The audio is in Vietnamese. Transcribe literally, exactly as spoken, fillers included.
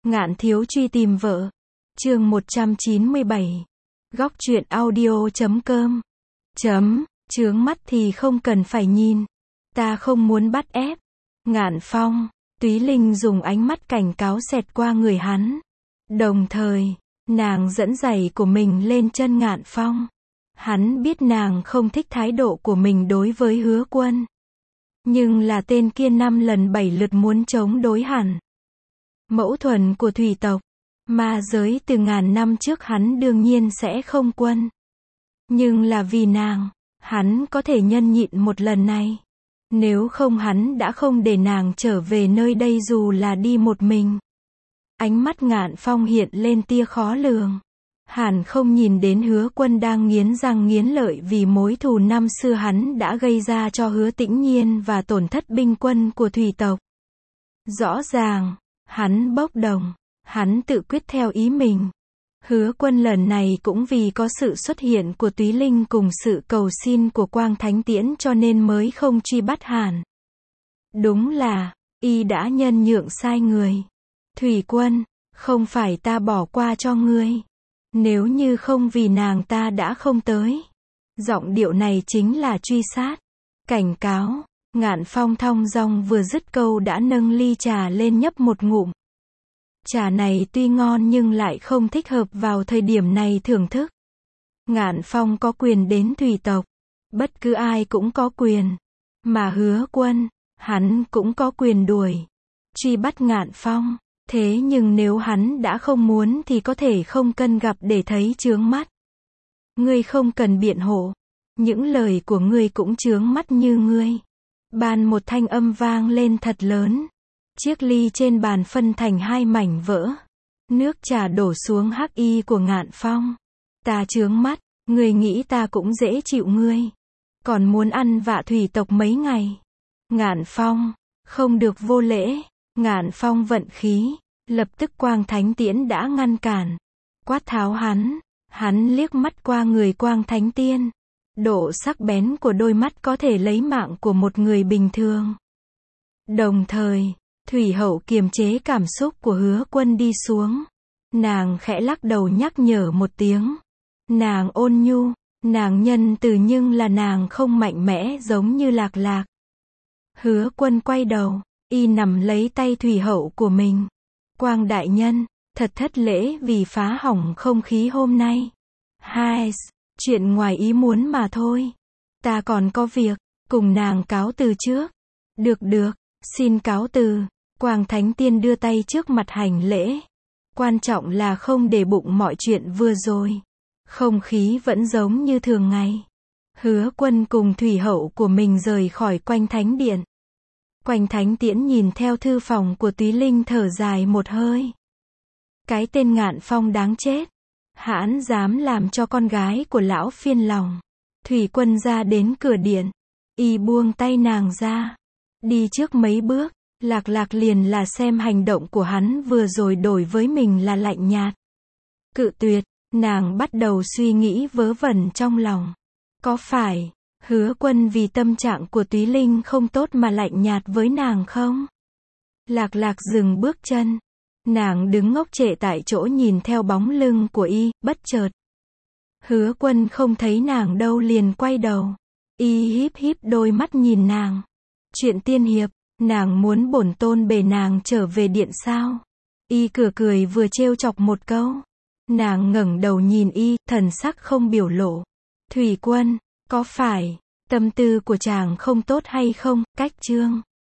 Ngạn thiếu truy tìm vợ. Chương một trăm chín mươi bảy. Góc truyện audio chấm com. Chấm, chướng mắt thì không cần phải nhìn. Ta không muốn bắt ép. Ngạn Phong. Túy Linh dùng ánh mắt cảnh cáo xẹt qua người hắn. Đồng thời, nàng dẫn giày của mình lên chân Ngạn Phong. Hắn biết nàng không thích thái độ của mình đối với Hứa Quân. Nhưng là tên kia năm lần bảy lượt muốn chống đối hẳn. Mẫu thuần của thủy tộc, ma giới từ ngàn năm trước hắn đương nhiên sẽ không quân. Nhưng là vì nàng, hắn có thể nhân nhịn một lần này. Nếu không hắn đã không để nàng trở về nơi đây dù là đi một mình. Ánh mắt Ngạn Phong hiện lên tia khó lường. Hẳn không nhìn đến Hứa Quân đang nghiến răng nghiến lợi vì mối thù năm xưa hắn đã gây ra cho Hứa Tĩnh Nhiên và tổn thất binh quân của thủy tộc. Rõ ràng, hắn bốc đồng, hắn tự quyết theo ý mình. Hứa Quân lần này cũng vì có sự xuất hiện của Túy Linh cùng sự cầu xin của Quang Thánh Tiễn cho nên mới không truy bắt hàn. Đúng là, y đã nhân nhượng sai người. Thủy Quân, không phải ta bỏ qua cho ngươi. Nếu như không vì nàng ta đã không tới. Giọng điệu này chính là truy sát. Cảnh cáo. Ngạn Phong thong dong vừa dứt câu đã nâng ly trà lên nhấp một ngụm. Trà này tuy ngon nhưng lại không thích hợp vào thời điểm này thưởng thức. Ngạn Phong có quyền đến thủy tộc. Bất cứ ai cũng có quyền. Mà Hứa Quân, hắn cũng có quyền đuổi. Truy bắt Ngạn Phong. Thế nhưng nếu hắn đã không muốn thì có thể không cần gặp để thấy chướng mắt. Ngươi không cần biện hộ. Những lời của ngươi cũng chướng mắt như ngươi. Bàn một thanh âm vang lên thật lớn. Chiếc ly trên bàn phân thành hai mảnh vỡ. Nước trà đổ xuống hắc y của Ngạn Phong. Ta chướng mắt, ngươi nghĩ ta cũng dễ chịu ngươi. Còn muốn ăn vạ thủy tộc mấy ngày. Ngạn Phong, không được vô lễ. Ngạn Phong vận khí. Lập tức Quang Thánh Tiễn đã ngăn cản. Quát tháo hắn. Hắn liếc mắt qua người Quang Thánh Tiên. Độ sắc bén của đôi mắt có thể lấy mạng của một người bình thường. Đồng thời, Thủy Hậu kiềm chế cảm xúc của Hứa Quân đi xuống. Nàng khẽ lắc đầu nhắc nhở một tiếng. Nàng ôn nhu, nàng nhân từ nhưng là nàng không mạnh mẽ giống như Lạc Lạc. Hứa Quân quay đầu, y nằm lấy tay Thủy Hậu của mình. Quang đại nhân, thật thất lễ vì phá hỏng không khí hôm nay. Hai, chuyện ngoài ý muốn mà thôi. Ta còn có việc, cùng nàng cáo từ trước. Được được, xin cáo từ. Quang Thánh Tiên đưa tay trước mặt hành lễ. Quan trọng là không để bụng mọi chuyện vừa rồi. Không khí vẫn giống như thường ngày. Hứa Quân cùng Thủy Hậu của mình rời khỏi Quanh Thánh Điện. Quanh Thánh Tiễn nhìn theo thư phòng của Túy Linh thở dài một hơi. Cái tên Ngạn Phong đáng chết. Hãn dám làm cho con gái của lão phiền lòng. Thủy Quân ra đến cửa điện. Y buông tay nàng ra. Đi trước mấy bước. Lạc Lạc liền là xem hành động của hắn vừa rồi đổi với mình là lạnh nhạt. Cự tuyệt. Nàng bắt đầu suy nghĩ vớ vẩn trong lòng. Có phải Hứa Quân vì tâm trạng của Túy Linh không tốt mà lạnh nhạt với nàng không? Lạc Lạc dừng bước chân. Nàng đứng ngốc trệ tại chỗ nhìn theo bóng lưng của y, bất chợt. Hứa Quân không thấy nàng đâu liền quay đầu. Y híp híp đôi mắt nhìn nàng. Chuyện tiên hiệp, nàng muốn bổn tôn bề nàng trở về điện sao? Y cửa cười vừa trêu chọc một câu. Nàng ngẩng đầu nhìn y, thần sắc không biểu lộ. Thủy Quân, có phải tâm tư của chàng không tốt hay không? Cách chương